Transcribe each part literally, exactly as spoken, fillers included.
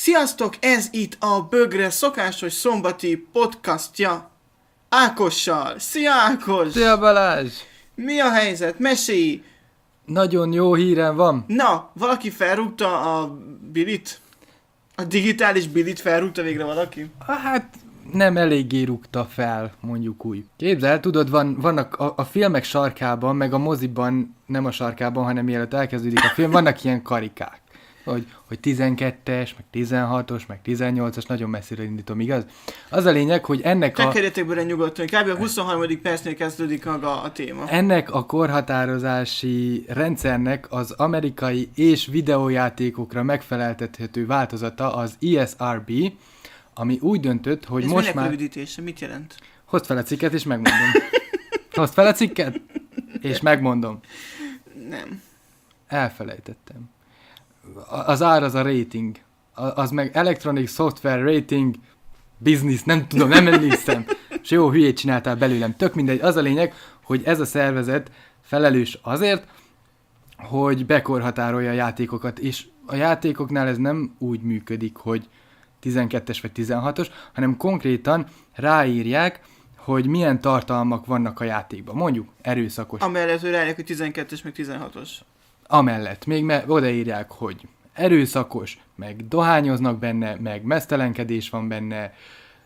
Sziasztok, ez itt a Bögre szokásos szombati podcastja Ákossal. Szia Ákos! Szia Balázs! Mi a helyzet? Mesélj! Nagyon jó hírem van. Na, valaki felrúgta a bilit? A digitális bilit felrúgta végre valaki? Hát nem eléggé rúgta fel, mondjuk úgy. Képzeld, tudod, van, vannak a, a filmek sarkában, meg a moziban, nem a sarkában, hanem mielőtt elkezdődik a film, vannak ilyen karikák. Hogy, hogy tizenkettes, meg tizenhatos, meg tizennyolcas, nagyon messzire indítom, igaz? Az a lényeg, hogy ennek a... Tekerjetek bele nyugodtan, kb. A huszonharmadik percnél kezdődik maga a téma. Ennek a korhatározási rendszernek az amerikai és videójátékokra megfeleltethető változata az E S R B, ami úgy döntött, hogy Ez most minek már... rövidítése? Mit jelent? Hozd fel a cikket, és megmondom. Hozd fel a cikket, és megmondom. Nem. Elfelejtettem. Az ár az a rating. Az meg Electronic Software Rating Business, nem tudom, nem emlékszem. És jó, hülyét csináltál belőlem. Tök mindegy. Az a lényeg, hogy ez a szervezet felelős azért, hogy bekorhatárolja a játékokat. És a játékoknál ez nem úgy működik, hogy tizenkettes vagy tizenhatos, hanem konkrétan ráírják, hogy milyen tartalmak vannak a játékban. Mondjuk erőszakos. Amellett, hogy ráírják, hogy tizenkettes meg tizenhatos. Amellett. Még me- odaírják, hogy erőszakos, meg dohányoznak benne, meg meztelenkedés van benne,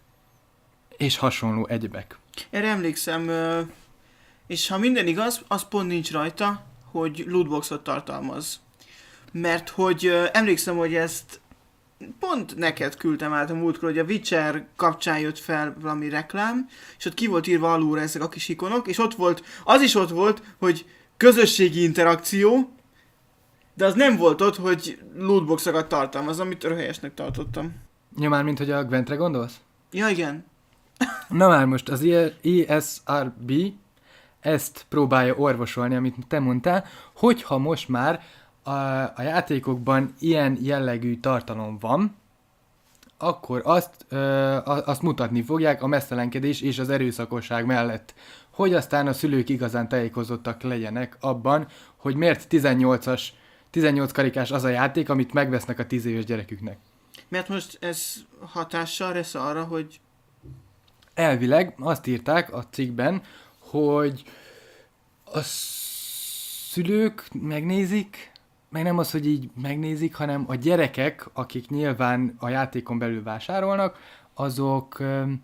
és hasonló egyebek. Erre emlékszem, és ha minden igaz, az pont nincs rajta, hogy lootboxot tartalmaz. Mert hogy emlékszem, hogy ezt pont neked küldtem át a múltkor, hogy a Witcher kapcsán jött fel valami reklám, és ott ki volt írva alulra ezek a kis ikonok, és ott volt, az is ott volt, hogy közösségi interakció, de az nem volt ott, hogy lootboxokat tartalmaz, amit röhelyesnek tartottam. Ja, már mint hogy a Gwentre gondolsz? Ja, igen. Na már most az E S R B ezt próbálja orvosolni, amit te mondtál, hogyha most már a, a játékokban ilyen jellegű tartalom van, akkor azt, ö, azt mutatni fogják a meztelenkedés és az erőszakosság mellett. Hogy aztán a szülők igazán tájékozottak legyenek abban, hogy miért tizennyolcas, tizennyolc karikás az a játék, amit megvesznek a tíz éves gyereküknek. Mert most ez hatással lesz arra, hogy... Elvileg azt írták a cikkben, hogy a szülők megnézik, meg nem az, hogy így megnézik, hanem a gyerekek, akik nyilván a játékon belül vásárolnak, azok,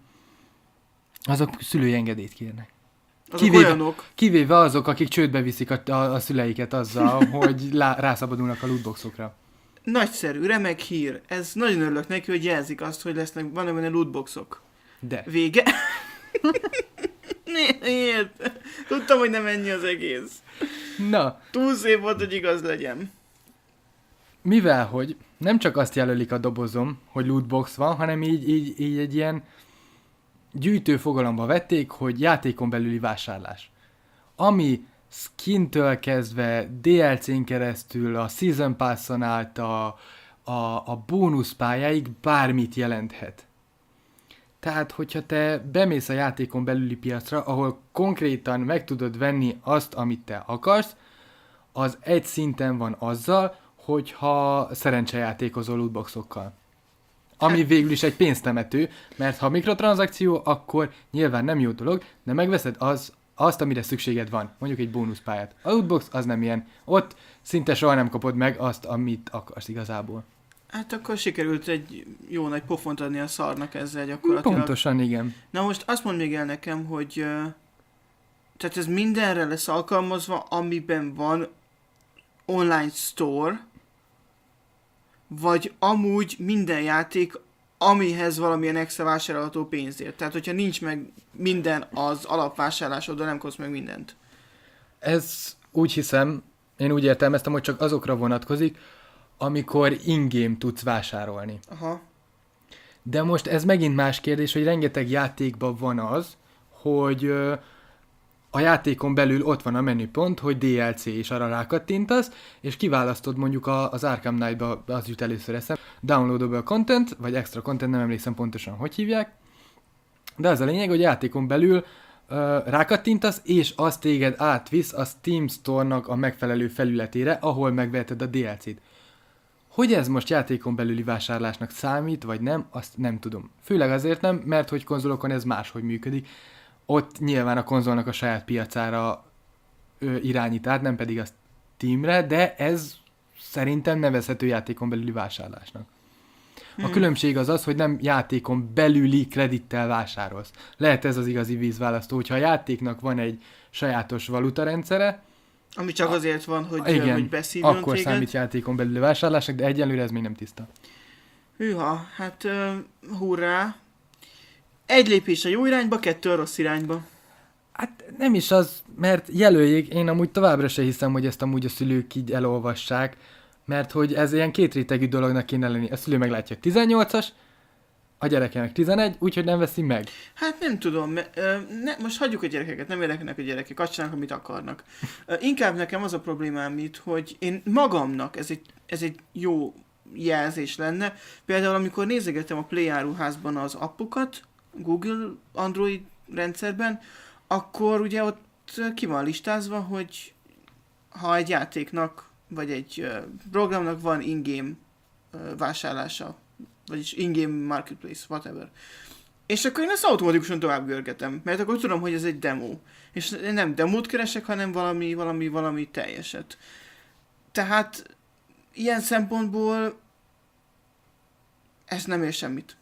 azok szülői engedélyt kérnek. Kivéve, kivéve azok, akik csődbe viszik a, a, a szüleiket azzal, hogy lá, rászabadulnak a lootboxokra. Nagyszerű, remek hír. Ez nagyon örülök neki, hogy jelzik azt, hogy lesznek, vannak benne lootboxok. De. Vége. Miért? Tudtam, hogy nem ennyi az egész. Na. Túl szép volt, hogy igaz legyen. Mivel, hogy nem csak azt jelölik a dobozom, hogy lootbox van, hanem így, így, így egy ilyen gyűjtő fogalomba vették, hogy játékon belüli vásárlás. Ami skintől kezdve, dé el cén keresztül, a Season Passon át, a, a, a bónuszpályáig bármit jelenthet. Tehát, hogyha te bemész a játékon belüli piacra, ahol konkrétan meg tudod venni azt, amit te akarsz, az egy szinten van azzal, hogyha szerencsejátékozol lootboxokkal. Ami végül is egy pénztemető, mert ha mikrotranszakció, akkor nyilván nem jó dolog, de megveszed az, azt, amire szükséged van. Mondjuk egy bónuszpályát. A lootbox az nem ilyen. Ott szinte soha nem kapod meg azt, amit akarsz igazából. Hát akkor sikerült egy jó nagy pofont adni a szarnak ezzel gyakorlatilag. Pontosan, igen. Na most azt mondd még el nekem, hogy uh, tehát ez mindenre lesz alkalmazva, amiben van online store, vagy amúgy minden játék, amihez valamilyen extra vásárolható pénzért. Tehát, hogyha nincs meg minden az alapvásárlásodra, nem kapsz meg mindent. Ez úgy hiszem, én úgy értelmeztem, hogy csak azokra vonatkozik, amikor in-game tudsz vásárolni. Aha. De most ez megint más kérdés, hogy rengeteg játékban van az, hogy ö, a játékon belül ott van a menüpont, hogy dé el cé, és arra rákattintasz, és kiválasztod mondjuk a, az Arkham Knight-ba, az jut először eszem, downloadable content, vagy extra content, nem emlékszem pontosan, hogy hívják, de az a lényeg, hogy játékon belül uh, rákattintasz, és azt téged átvisz a Steam Store-nak a megfelelő felületére, ahol megveheted a dé el cét. Hogy ez most játékon belüli vásárlásnak számít, vagy nem, azt nem tudom. Főleg azért nem, mert hogy konzolokon ez máshogy működik. Ott nyilván a konzolnak a saját piacára ö, irányít át, nem pedig a Steamre, de ez szerintem nevezhető játékon belüli vásárlásnak. A Hmm. különbség az az, hogy nem játékon belüli kredittel vásárolsz. Lehet ez az igazi vízválasztó, hogyha a játéknak van egy sajátos valutarendszere, Ami csak azért van, hogy, igen, hogy beszívjon akkor téged. számít játékon belüli vásárlásnak, de egyelőre ez még nem tiszta. Hűha, hát uh, hurrá. Egy lépés a jó irányba, kettő a rossz irányba. Hát nem is az, mert jelöljék, én amúgy továbbra se hiszem, hogy ezt amúgy a szülők így elolvassák, mert hogy ez ilyen kétrétegű dolognak kéne lenni. A szülő meglátja, hogy tizennyolcas, a gyerekének tizenegy, úgyhogy nem veszi meg. Hát nem tudom, me- ö, ne, most hagyjuk a gyerekeket, nem érdekelnek a gyerekek, azt csinálnak, amit akarnak. Ö, Inkább nekem az a problémám itt, hogy én magamnak ez egy, ez egy jó jelzés lenne. Például amikor nézegetem a Play áruházban az appokat, Google Android rendszerben, akkor ugye ott ki van listázva, hogy ha egy játéknak, vagy egy ö, programnak van in-game ö, vásárlása, vagyis in-game marketplace, whatever. És akkor én ezt automatikusan tovább görgetem, mert akkor tudom, hogy ez egy demo. És én nem demót keresek, hanem valami, valami, valami teljeset. Tehát ilyen szempontból ez nem ér semmit.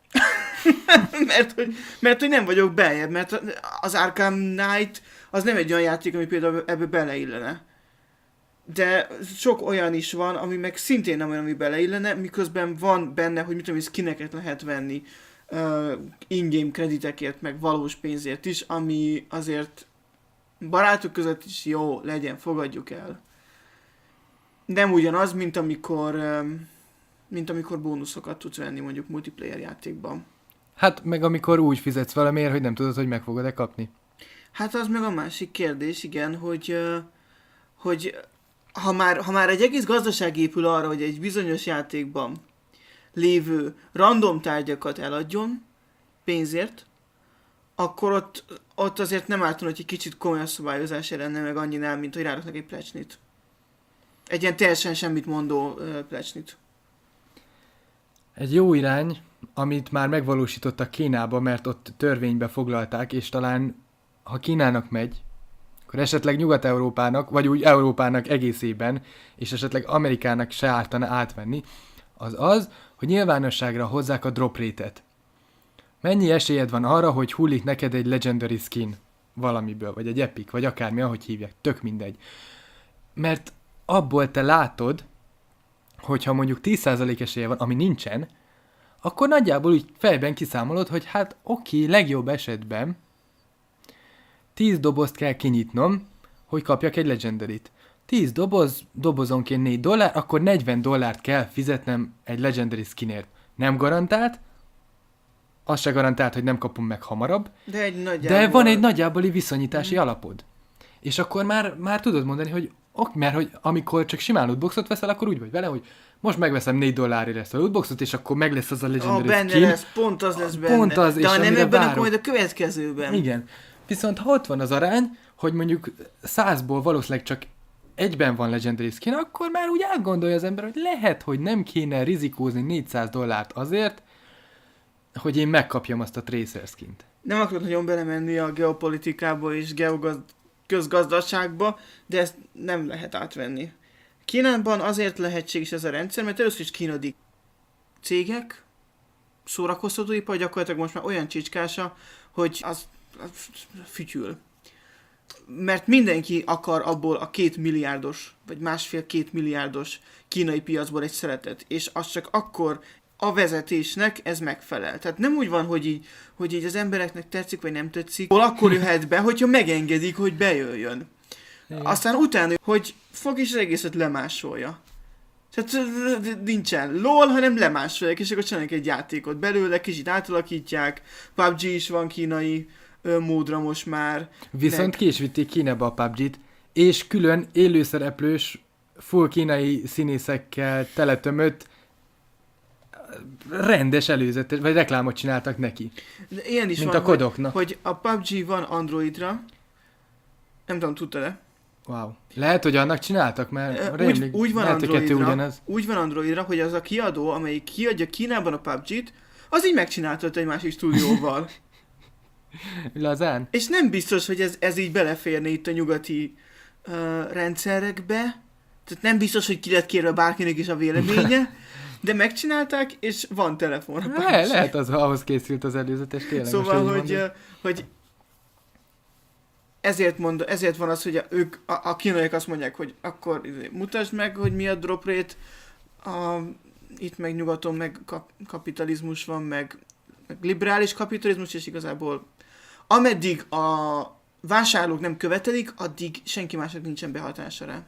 mert, hogy, mert hogy nem vagyok beljebb, mert az Arkham Knight az nem egy olyan játék, ami például ebbe beleillene. De sok olyan is van, ami meg szintén nem olyan, ami beleillene, miközben van benne, hogy mit tudom, skineket lehet venni uh, in-game kreditekért, meg valós pénzért is, ami azért barátok között is jó, legyen, fogadjuk el. Nem ugyanaz, mint amikor, um, mint amikor bónuszokat tudsz venni mondjuk multiplayer játékban. Hát meg amikor úgy fizetsz valamiért, hogy nem tudod, hogy meg fogod-e kapni. Hát az meg a másik kérdés, igen, hogy, uh, hogy ha már, ha már egy egész gazdaság épül arra, hogy egy bizonyos játékban lévő random tárgyakat eladjon pénzért, akkor ott, ott azért nem ártana, hogy egy kicsit komolyabb szabályozás lenne meg annyinál, mint hogy ráraknak egy plecsnit. Egy ilyen teljesen semmit mondó uh, plecsnit. Egy jó irány, amit már megvalósítottak Kínába, mert ott törvénybe foglalták, és talán ha Kínának megy, akkor esetleg Nyugat-Európának, vagy úgy Európának egészében, és esetleg Amerikának se ártana átvenni, az az, hogy nyilvánosságra hozzák a drop rate-et. Mennyi esélyed van arra, hogy hullik neked egy legendary skin valamiből, vagy egy epic, vagy akármi, ahogy hívják, tök mindegy. Mert abból te látod, hogyha mondjuk tíz százalék esélye van, ami nincsen, akkor nagyjából úgy fejben kiszámolod, hogy hát oké, legjobb esetben tíz dobozt kell kinyitnom, hogy kapjak egy legendaryt. tíz doboz, dobozonként négy dollár, akkor negyven dollárt kell fizetnem egy legendary skinért. Nem garantált, az se garantált, hogy nem kapom meg hamarabb, De, egy nagyjából... de van egy nagyjáboli viszonyítási alapod. És akkor már, már tudod mondani, hogy ok, mert hogy amikor csak simán lootboxot veszel, akkor úgy vagy vele, hogy most megveszem négy dollárért ezt a lootboxot, és akkor meg lesz az a Ah, legendary benne skin. lesz, pont az lesz benne. Pont az, de és ha nem amire ebben, várok. akkor majd a következőben. Igen. Viszont ha ott van az arány, hogy mondjuk százból valószínűleg csak egyben van legendary skin, akkor már úgy átgondolja az ember, hogy lehet, hogy nem kéne rizikózni négyszáz dollárt azért, hogy én megkapjam azt a Tracer skint. Nem akarok nagyon belemenni a geopolitikába és geoközgazdaságba, de ezt nem lehet átvenni. Kínában azért lehetséges ez a rendszer, mert először is kínai cégek, szórakoztatóipar gyakorlatilag most már olyan csicskása, hogy az, az fütyül. Mert mindenki akar abból a két milliárdos, vagy másfél-két milliárdos kínai piacból egy szeretet, és az csak akkor a vezetésnek ez megfelel. Tehát nem úgy van, hogy így, hogy így az embereknek tetszik, vagy nem tetszik, hol akkor jöhet be, hogyha megengedik, hogy bejöjjön. Igen. Aztán utána, hogy fog is az egészet lemásolja. Tehát nincsen lol, hanem lemásolják, és akkor csinálják egy játékot belőle, kicsit átalakítják, pé u bé gé is van kínai ö, módra most már. Viszont Meg- ki is vitték Kínába a pé u bé gét, és külön élőszereplős, full kínai színészekkel teletömött rendes előzetes, vagy reklámot csináltak neki. De ilyen is Mint van, a kodoknak. Hogy, hogy a pé u bé gé van Androidra, nem tudom, tudtad-e? Wow. Lehet, hogy annak csináltak, mert Ö, rémlik, úgy, úgy, van lehet, hogy kettő Androidra, ugyanaz. úgy van Androidra, hogy az a kiadó, amelyik kiadja Kínában a pé u bé gét, az így megcsináltott egy másik stúdióval. Lazán? És nem biztos, hogy ez, ez így beleférne itt a nyugati uh, rendszerekbe. Tehát nem biztos, hogy ki lett kérve bárkinek is a véleménye, de megcsinálták, és van telefon. a Le, lehet, az ahhoz készült az előzetes, tényleg. Szóval, most így hogy, mondod. uh, hogy ezért, mond, ezért van az, hogy a, ők, a, a kínaiak azt mondják, hogy akkor mutasd meg, hogy mi a drop rate, a, itt meg nyugaton meg kap, kapitalizmus van, meg, meg liberális kapitalizmus, és igazából ameddig a vásárlók nem követelik, addig senki másnak nincsen behatása rá.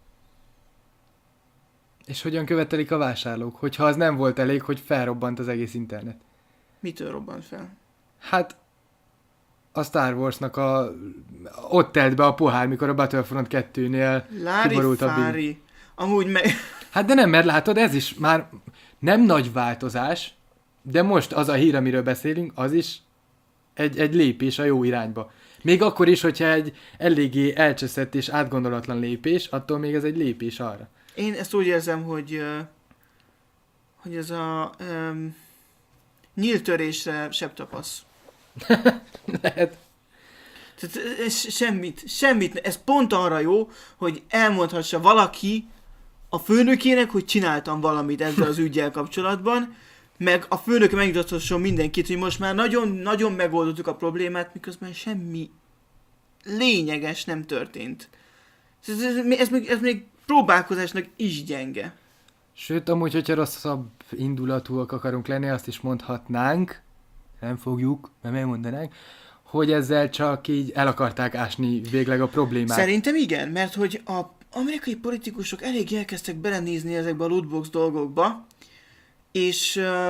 És hogyan követelik a vásárlók, hogyha az nem volt elég, hogy felrobbant az egész internet? Mitől robbant fel? Hát a Star Warsnak a... ott telt be a pohár, mikor a Battlefront kettőnél Lári kiborult a bil. Fári. Amúgy meg... Hát de nem, mert látod, ez is már nem nagy változás, de most az a hír, amiről beszélünk, az is egy, egy lépés a jó irányba. Még akkor is, hogyha egy eléggé elcseszett és átgondolatlan lépés, attól még ez egy lépés arra. Én ezt úgy érzem, hogy, ö, hogy ez a um, nyílt törésre sebb tapasz. Lehet. Tehát ez semmit, semmit, ez pont arra jó, hogy elmondhassa valaki a főnökének, hogy csináltam valamit ezzel az üggyel kapcsolatban, meg a főnök megnyugtathasson mindenkit, hogy most már nagyon-nagyon megoldottuk a problémát, miközben semmi lényeges nem történt. Ez, ez, ez, még, ez még próbálkozásnak is gyenge. Sőt, amúgy, hogyha rosszabb indulatúak akarunk lenni, azt is mondhatnánk, nem fogjuk, mert megmondanánk, hogy ezzel csak így el akarták ásni végleg a problémát. Szerintem igen, mert hogy a amerikai politikusok elég elkezdtek belenézni ezekbe a lootbox dolgokba, és uh,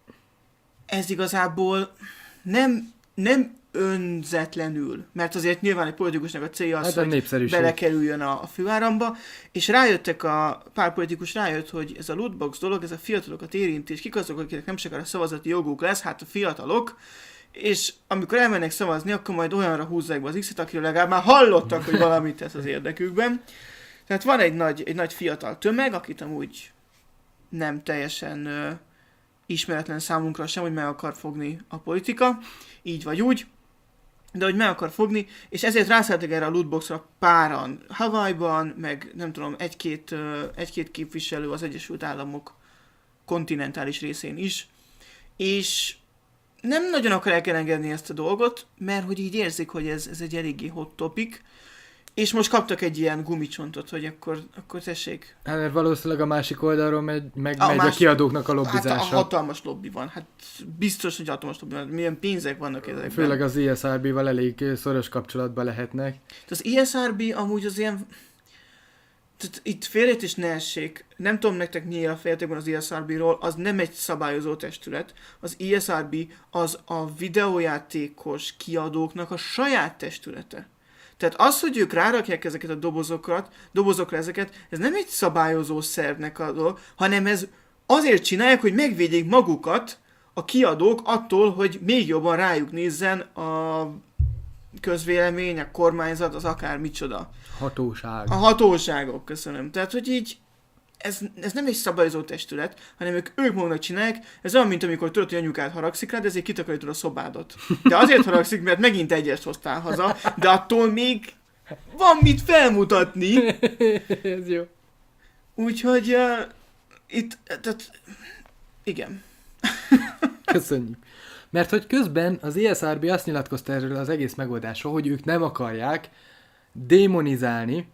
ez igazából nem, nem önzetlenül, mert azért nyilván egy politikusnak a célja az, Hát a hogy népszerűség. belekerüljön a, a főáramba, és rájöttek a pár politikus rájött, hogy ez a lootbox dolog, ez a fiatalokat érinti, és kik azok, akiknek nem sokára szavazati joguk lesz, hát a fiatalok, és amikor elmennek szavazni, akkor majd olyanra húzzák be az X-et, akiről legalább már hallottak, hogy valamit tesz az érdekükben. Tehát van egy nagy, egy nagy fiatal tömeg, akit amúgy nem teljesen ö, ismeretlen számunkra sem, hogy meg akar fogni a politika, így vagy úgy, de hogy meg akar fogni, és ezért rászálltak erre a lootboxra páran Hawaii-ban, meg nem tudom, egy-két, ö, egy-két képviselő az Egyesült Államok kontinentális részén is, és nem nagyon akarják elengedni ezt a dolgot, mert hogy így érzik, hogy ez, ez egy eléggé hot topic, és most kaptak egy ilyen gumicsontot, hogy akkor, akkor tessék. Hát mert valószínűleg a másik oldalról megy, meg A megy a más- kiadóknak a Hát lobbizása. a hatalmas lobby van, hát biztos, hogy hatalmas lobby van, milyen pénzek vannak ezekben. Főleg az i es er bé-val elég szoros kapcsolatban lehetnek. Az i es er bé amúgy az ilyen... Tehát itt félreértés ne essék. Nem tudom nektek mi a félreértékben az i es er bé-ról, az nem egy szabályozó testület. Az i es er bé az a videójátékos kiadóknak a saját testülete. Tehát az, hogy ők rárakják ezeket a dobozokat, dobozokra ezeket, ez nem egy szabályozó szervnek a dolog, hanem ez azért csinálják, hogy megvédjék magukat a kiadók attól, hogy még jobban rájuk nézzen a közvélemény, a kormányzat, az akár micsoda. Hatóság. A hatóságok, köszönöm. Tehát, hogy így ez, ez nem egy szabályozó testület, hanem ők, ők maguknak csinálják. Ez olyan, mint amikor tudod, hogy anyukád haragszik rád, ezért kitakarítod a szobádat. De azért haragszik, mert megint egyest hoztál haza, de attól még van mit felmutatni. Ez jó. Úgyhogy uh, itt, tehát igen. Köszönjük. Mert hogy közben az i es er bé azt nyilatkozta erről az egész megoldásról, hogy ők nem akarják démonizálni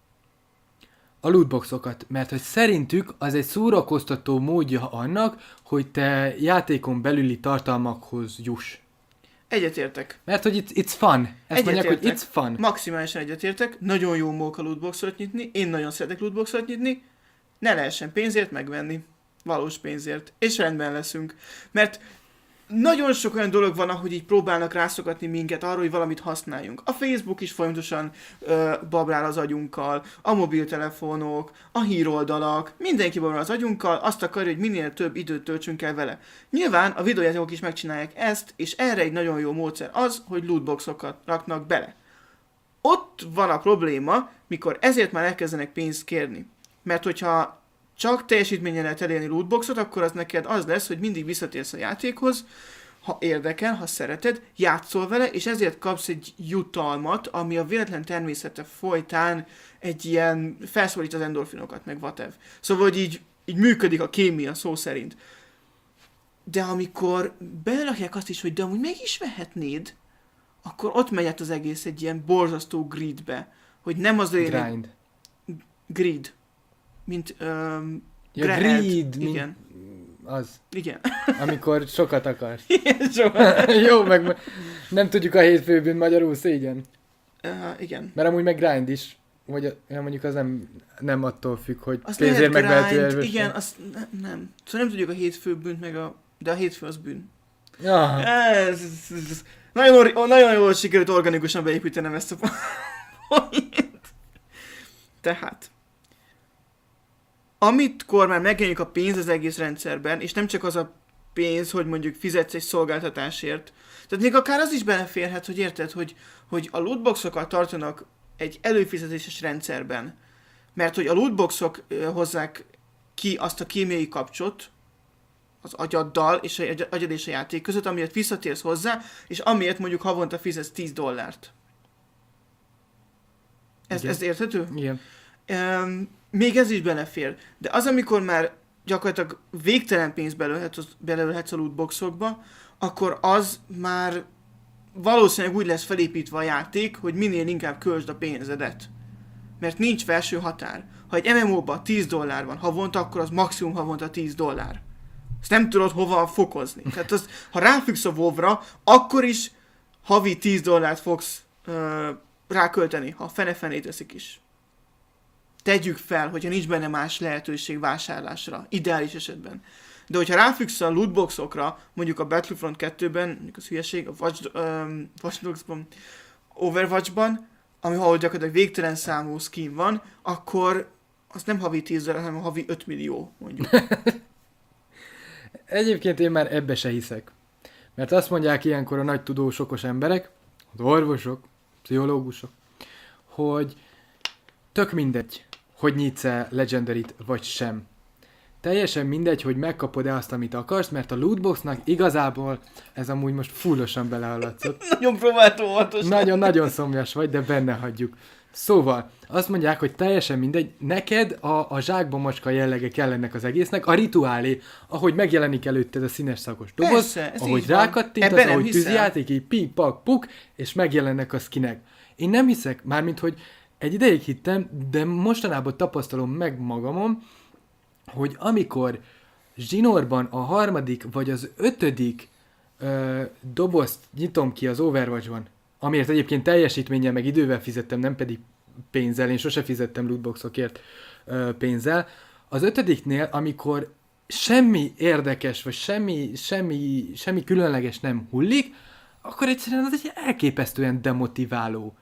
a lootboxokat, mert hogy szerintük az egy szórakoztató módja annak, hogy te játékon belüli tartalmakhoz juss. Egyetértek. Mert hogy it's, it's fun. Ezt mondják, hogy Egyetértek. it's fun. Maximálisan egyetértek. Nagyon jó móka lootboxot nyitni. Én nagyon szeretek lootboxot nyitni. Ne lehessen pénzért megvenni. Valós pénzért. És rendben leszünk. Mert nagyon sok olyan dolog van, ahogy így próbálnak rászokatni minket arról, hogy valamit használjunk. A Facebook is folyamatosan ö, babrál az agyunkkal, a mobiltelefonok, a híroldalak, mindenki babrál az agyunkkal, azt akarja, hogy minél több időt töltsünk el vele. Nyilván a videójátékok is megcsinálják ezt, és erre egy nagyon jó módszer az, hogy lootboxokat raknak bele. Ott van a probléma, mikor ezért már elkezdenek pénzt kérni. Mert hogyha csak teljesítményen lehet elérni lootboxot, akkor az neked az lesz, hogy mindig visszatérsz a játékhoz, ha érdekel, ha szereted, játszol vele, és ezért kapsz egy jutalmat, ami a véletlen természete folytán egy ilyen felszólít az endorfinokat, meg whatever. Szóval, hogy így, így működik a kémia szó szerint. De amikor berakják azt is, hogy de amúgy meg is vehetnéd, akkor ott megy át az egész egy ilyen borzasztó gridbe. Hogy nem az lényeg... Grind. Grid. Mint... Um, Ja, Grad. greed. Igen. Mint... Az. Igen. Amikor sokat akarsz. Igen, soha. Jó, meg nem tudjuk a hétfőbűn magyarul szégyen. Uh, igen. Mert amúgy meg grind is. Vagy ja, mondjuk az nem, nem attól függ, hogy Azt pénzért lehet megvehető grind, erős. igen, azt ne, nem. Szóval nem tudjuk a hétfő bűnt, meg a... De a hétfő az bűn. Ja. Ez, ez, ez, ez. Nagyon, ori- nagyon jól sikerült organikusan beépítenem ezt a point. Tehát, amikor már megjelenik a pénz az egész rendszerben, és nem csak az a pénz, hogy mondjuk fizetsz egy szolgáltatásért, tehát még akár az is beleférhet, hogy érted, hogy, hogy a lootboxokat tartanak egy előfizetéses rendszerben, mert hogy a lootboxok ö, hozzák ki azt a kémiai kapcsot az agyaddal és a agyad és a játék között, amiért visszatérsz hozzá, és amiért mondjuk havonta fizetsz tíz dollárt. Ez, ez érthető? Igen. Um, még ez is belefér. De az, amikor már gyakorlatilag végtelen pénzt belőlhetsz, belőlhetsz a lootboxokba, akkor az már valószínűleg úgy lesz felépítve a játék, hogy minél inkább költsd a pénzedet. Mert nincs felső határ. Ha egy em em o-ban tíz dollár van havonta, akkor az maximum havonta tíz dollár. Ezt nem tudod hova fokozni. Tehát az, ha ráfüggsz a WoW-ra, akkor is havi tíz dollárt fogsz ö, rákölteni, ha fene-fené teszik is. Tegyük fel, hogyha nincs benne más lehetőség vásárlásra, ideális esetben. De hogyha ráfüggsz a lootboxokra, mondjuk a Battlefront kettőben, mondjuk az hülyeség, a Watch, um, Watch Dogs-ban, Overwatch-ban, ami ahol gyakorlatilag végtelen számú skin van, akkor az nem havi tíz dollár, hanem havi öt millió, mondjuk. Egyébként én már ebbe se hiszek. Mert azt mondják ilyenkor a nagy tudós okos emberek, az orvosok, pszichológusok, hogy tök mindegy, hogy nyitsz-e Legendaryt vagy sem. Teljesen mindegy, hogy megkapod-e azt, amit akarsz, mert a lootboxnak igazából ez amúgy most fullosan belehallatszott. Nagyon próbáltó óvatos. Nagyon-nagyon szomjas vagy, de benne hagyjuk. Szóval, azt mondják, hogy teljesen mindegy, neked a, a zsákba macska jellege kell ennek az egésznek, a rituálé, ahogy megjelenik előtted a színes szakos doboz, Persze, ez ahogy így van. rákattintasz, Ebben nem ahogy hiszel. tűzijáték, így pik, pak, puk, és megjelennek a skinek. Én nem hiszek, mármint, hogy egy ideig hittem, de mostanában tapasztalom meg magamon, hogy amikor zsinórban a harmadik vagy az ötödik ö, dobozt nyitom ki az Overwatchban, amiért egyébként teljesítménnyel meg idővel fizettem, nem pedig pénzzel, én sose fizettem lootboxokért ö, pénzzel, az ötödiknél, amikor semmi érdekes, vagy semmi, semmi, semmi különleges nem hullik, akkor egyszerűen az egy elképesztően demotiváló.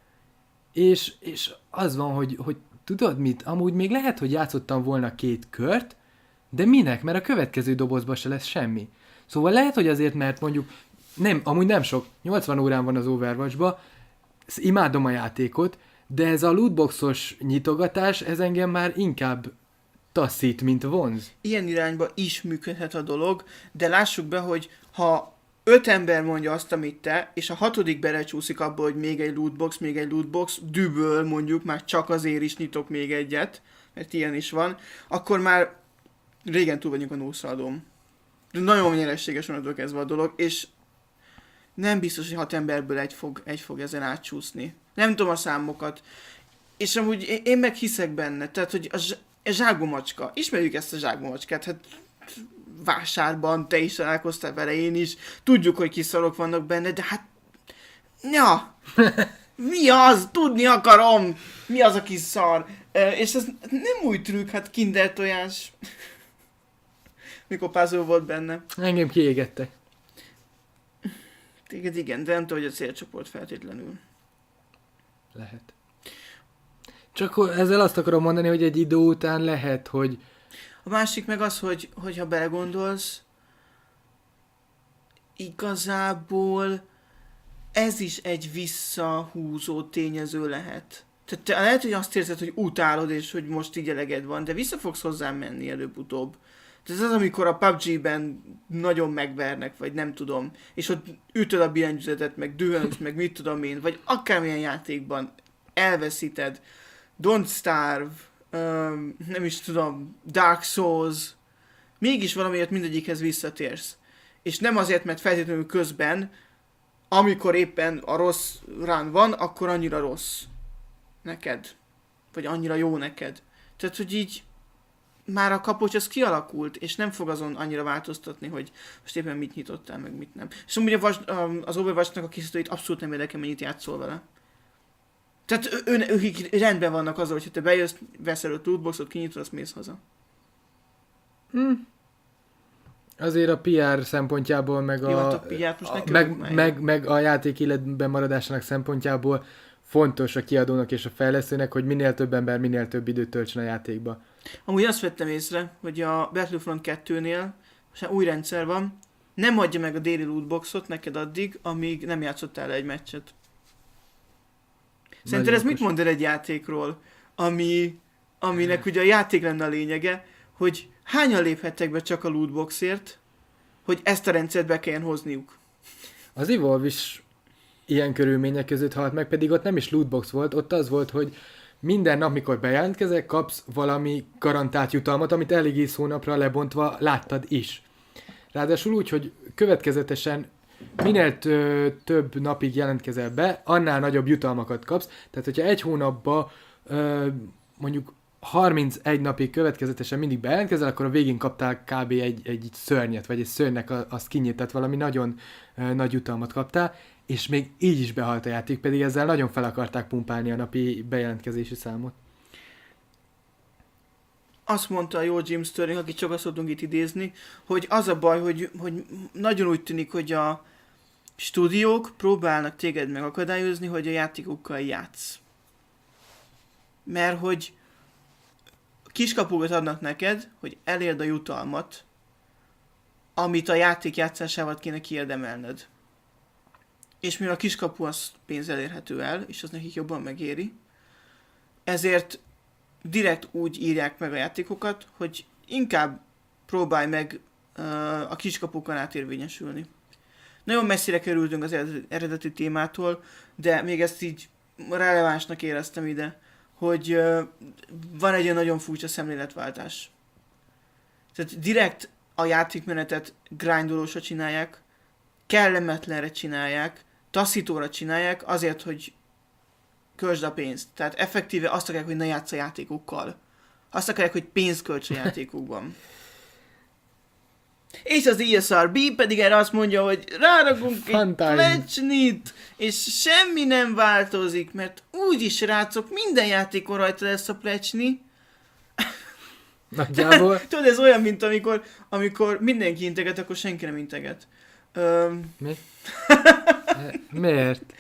És, és az van, hogy, hogy tudod mit, amúgy még lehet, hogy játszottam volna két kört, de minek? Mert a következő dobozban se lesz semmi. Szóval lehet, hogy azért, mert mondjuk, nem, amúgy nem sok, nyolcvan órán van az Overwatchba, imádom a játékot, de ez a lootboxos nyitogatás, ez engem már inkább taszít, mint vonz. Ilyen irányba is működhet a dolog, de lássuk be, hogy ha öt ember mondja azt, amit te, és a hatodik belecsúszik abba, hogy még egy lootbox, még egy lootbox, düböl mondjuk, már csak azért is nyitok még egyet, mert ilyen is van, akkor már régen túl vagyunk a nószradom. Nagyon nyereséges onnantól kezdve a dolog, és nem biztos, hogy hat emberből egy fog, egy fog ezen átcsúszni. Nem tudom a számokat. És amúgy én meg hiszek benne, tehát, hogy a, zs- a zsákbomacska, ismerjük ezt a zsákbomacskát, hát vásárban te is találkoztál vele, én is, tudjuk, hogy kis szarok vannak benne, de hát, ja, mi az? Tudni akarom, mi az a kis szar. E, és ez nem új trükk, hát kinder tojás. Mikor puzzle volt benne. Engem kiégettek. Téged igen, de nem tudom, hogy a célcsoport feltétlenül. Lehet. Csak ezzel azt akarom mondani, hogy egy idő után lehet, hogy A másik meg az, hogy, hogy ha belegondolsz, igazából ez is egy visszahúzó tényező lehet. Tehát te lehet, hogy azt érzed, hogy utálod, és hogy most így eleged van, de vissza fogsz hozzám menni előbb-utóbb. Tehát ez az, amikor a pé u bé gé-ben nagyon megvernek, vagy nem tudom, és ott ütöd a billentyűzetet, meg dühönsz, meg mit tudom én, vagy akármilyen játékban elveszíted. Don't Starve, um, nem is tudom, Dark Souls, mégis valamiért mindegyikhez visszatérsz. És nem azért, mert feltétlenül közben, amikor éppen a rossz run van, akkor annyira rossz neked. Vagy annyira jó neked. Tehát, hogy így már a kapocs az kialakult, és nem fog azon annyira változtatni, hogy most éppen mit nyitottál, meg mit nem. És amúgy az Overwatch-nak a készítőit abszolút nem érdekel, mennyit játszol vele. Tehát ő, ő, ők rendben vannak azzal, hogyha te bejössz, veszel a lootboxot, kinyitod, azt mész haza. Hm. Azért a pé er szempontjából, meg Jó, hát a, a pé er-t most a ne meg, meg, meg, meg a játék életben maradásának szempontjából fontos a kiadónak és a fejlesztőnek, hogy minél több ember minél több időt töltsön a játékba. Amúgy azt vettem észre, hogy a Battlefront kettőnél most új rendszer van, nem adja meg a déli lootboxot neked addig, amíg nem játszottál egy meccset. Szerinted ez mit mond el egy játékról, ami, aminek ugye a játék lenne a lényege, hogy hányan léphettek be csak a lootboxért, hogy ezt a rendszert be kelljen hozniuk? Az Evolve is ilyen körülmények között halt meg, pedig ott nem is lootbox volt, ott az volt, hogy minden nap, mikor bejelentkezek, kapsz valami garantált jutalmat, amit egész hónapra lebontva láttad is. Ráadásul úgy, hogy következetesen minél t- több napig jelentkezel be, annál nagyobb jutalmakat kapsz. Tehát, hogyha egy hónapban ö, mondjuk harmincegy napig következetesen mindig bejelentkezel, akkor a végén kaptál kb. egy, egy szörnyet, vagy egy szörnynek a, a skinjét, tehát valami nagyon ö, nagy jutalmat kaptál, és még így is behalt a játék, pedig ezzel nagyon fel akarták pumpálni a napi bejelentkezési számot. Azt mondta a jó Jim Sterling, akit sokat szoktunk itt idézni, hogy az a baj, hogy, hogy nagyon úgy tűnik, hogy a stúdiók próbálnak téged megakadályozni, hogy a játékokkal játsz. Mert hogy kiskapukat adnak neked, hogy elérd a jutalmat, amit a játék játszásával kéne kiérdemelned. És mivel a kiskapu az pénz elérhető el, és az nekik jobban megéri, ezért direkt úgy írják meg a játékokat, hogy inkább próbálj meg uh, a kiskapukon átérvényesülni. Nagyon messzire kerültünk az eredeti témától, de még ezt így relevánsnak éreztem ide, hogy uh, van egy olyan nagyon furcsa szemléletváltás. Tehát direkt a játékmenetet grindolósra csinálják, kellemetlenre csinálják, taszítóra csinálják azért, hogy költsd a pénzt. Tehát effektíve azt akarják, hogy ne játsz a játékokkal. Azt akarják, hogy pénzt költs a játékokban. És az i es er bé pedig erre azt mondja, hogy rárakunk egy plecsnit, és semmi nem változik, mert úgyis rácok, minden játékon rajta lesz a plecsni. Nagyjából. Tudod, ez olyan, mint amikor, amikor mindenki integet, akkor senki nem integet. Öm... Mi? Miért?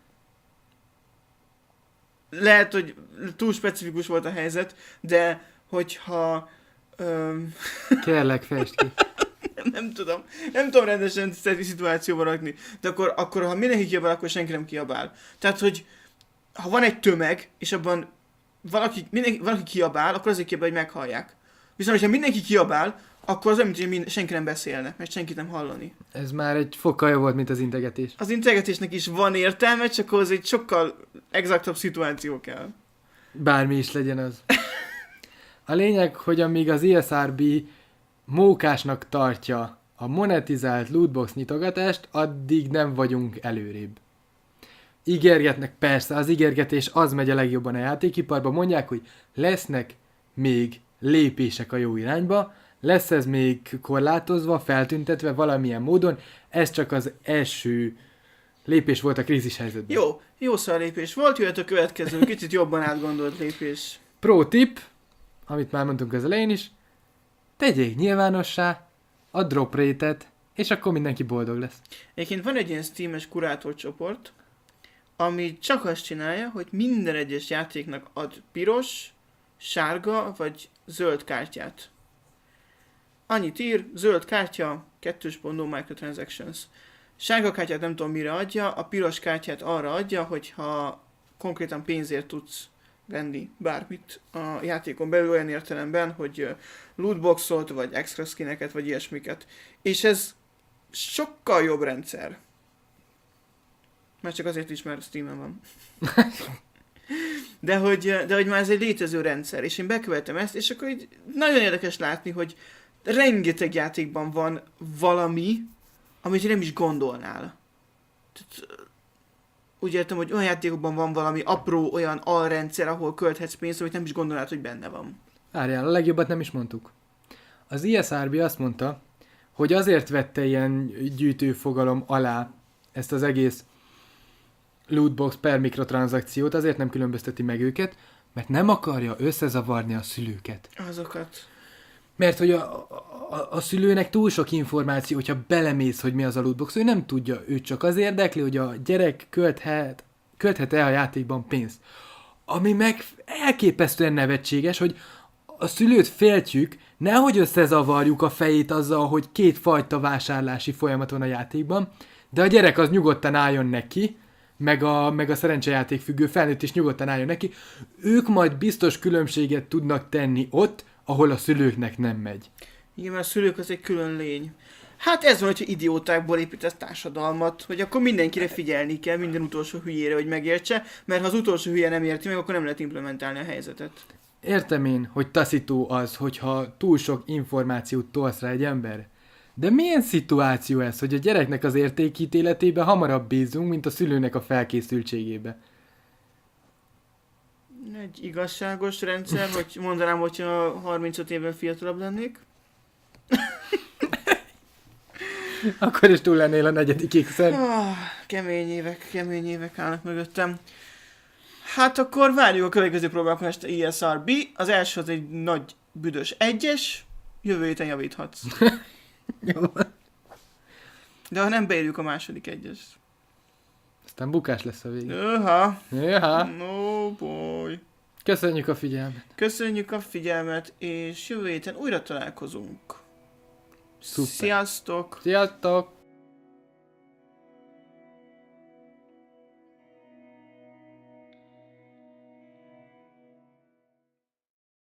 Lehet, hogy túl specifikus volt a helyzet, de hogyha... Öm... Kérlek, fejtsd ki. nem tudom. Nem tudom rendesen szituációba rakni. De akkor, akkor ha mindenki kiabál, akkor senki nem kiabál. Tehát, hogy ha van egy tömeg, és abban valaki, mindenki, valaki kiabál, akkor azért kiabál, hogy meghallják. Viszont, hogyha mindenki kiabál, akkor az olyan, mint hogy senki nem beszélne, mert senkit nem hallani. Ez már egy fokkal jobb volt, mint az integetés. Az integetésnek is van értelme, csak az egy sokkal exaktabb szituáció kell. Bármi is legyen az. A lényeg, hogy amíg az i es er bé mókásnak tartja a monetizált lootbox nyitogatást, addig nem vagyunk előrébb. Ígérgetnek, persze, az ígérgetés az megy a legjobban a játékiparban, mondják, hogy lesznek még lépések a jó irányba, lesz ez még korlátozva, feltüntetve valamilyen módon, ez csak az első lépés volt a krízis helyzetben. Jó, jó szar lépés volt, jöhet a következő, kicsit jobban átgondolt lépés. Pro tip, amit már mondtunk az elején is, tegyék nyilvánossá a drop rate-et, és akkor mindenki boldog lesz. Egyébként van egy ilyen Steam-es kurátorcsoport, ami csak azt csinálja, hogy minden egyes játéknak ad piros, sárga vagy zöld kártyát. Annyit ír, zöld kártya, kettős pont no microtransactions. Sárga kártyát nem tudom mire adja, a piros kártyát arra adja, hogyha konkrétan pénzért tudsz venni bármit a játékon belül olyan értelemben, hogy ö, lootboxot, vagy extra skineket, vagy ilyesmiket. És ez sokkal jobb rendszer. Már csak azért is, mert Steamen van. De hogy, de hogy már ez egy létező rendszer, és én bekövetem ezt, és akkor így nagyon érdekes látni, hogy rengeteg játékban van valami, amit nem is gondolnál. Tehát, úgy értem, hogy olyan játékokban van valami apró olyan alrendszer, ahol költhetsz pénzt, amit nem is gondolnád, hogy benne van. Várjál, a legjobbat nem is mondtuk. Az i es er bé azt mondta, hogy azért vette ilyen gyűjtőfogalom alá ezt az egész lootbox per mikrotranszakciót, azért nem különbözteti meg őket, mert nem akarja összezavarni a szülőket. Azokat. Mert hogy a, a, a szülőnek túl sok információ, hogyha belemész, hogy mi az a lootbox, ő nem tudja, ő csak az érdekli, hogy a gyerek költhet, költhet-e a játékban pénzt. Ami meg elképesztően nevetséges, hogy a szülőt féltjük, nehogy összezavarjuk a fejét azzal, hogy kétfajta vásárlási folyamat van a játékban, de a gyerek az nyugodtan álljon neki, meg a, meg a szerencsejáték függő felnőtt is nyugodtan álljon neki, ők majd biztos különbséget tudnak tenni ott, ahol a szülőknek nem megy. Igen, mert a szülők az egy külön lény. Hát ez van, hogyha idiótákból építesz társadalmat, hogy akkor mindenkire figyelni kell, minden utolsó hülyére, hogy megértse, mert ha az utolsó hülye nem érti meg, akkor nem lehet implementálni a helyzetet. Értem én, hogy taszító az, hogyha túl sok információt tolsz rá egy ember. De milyen szituáció ez, hogy a gyereknek az értékítéletébe hamarabb bízunk, mint a szülőnek a felkészültségébe? Egy igazságos rendszer, hogy mondanám, hogyha harmincöt évvel fiatalabb lennék. Akkor is túl lennél a negyedik X-en. Ah, kemény évek, kemény évek állnak mögöttem. Hát akkor várjuk a következő próbálkozást, i es er bé. Az első az egy nagy büdös egyes, jövő héten javíthatsz. Jó. De ha nem beérjük a második egyes. Aztán bukás lesz a végén. Öha. Jöha. No boy. Köszönjük a figyelmet. Köszönjük a figyelmet, és jövő héten újra találkozunk. Szuper. Sziasztok! Sziasztok!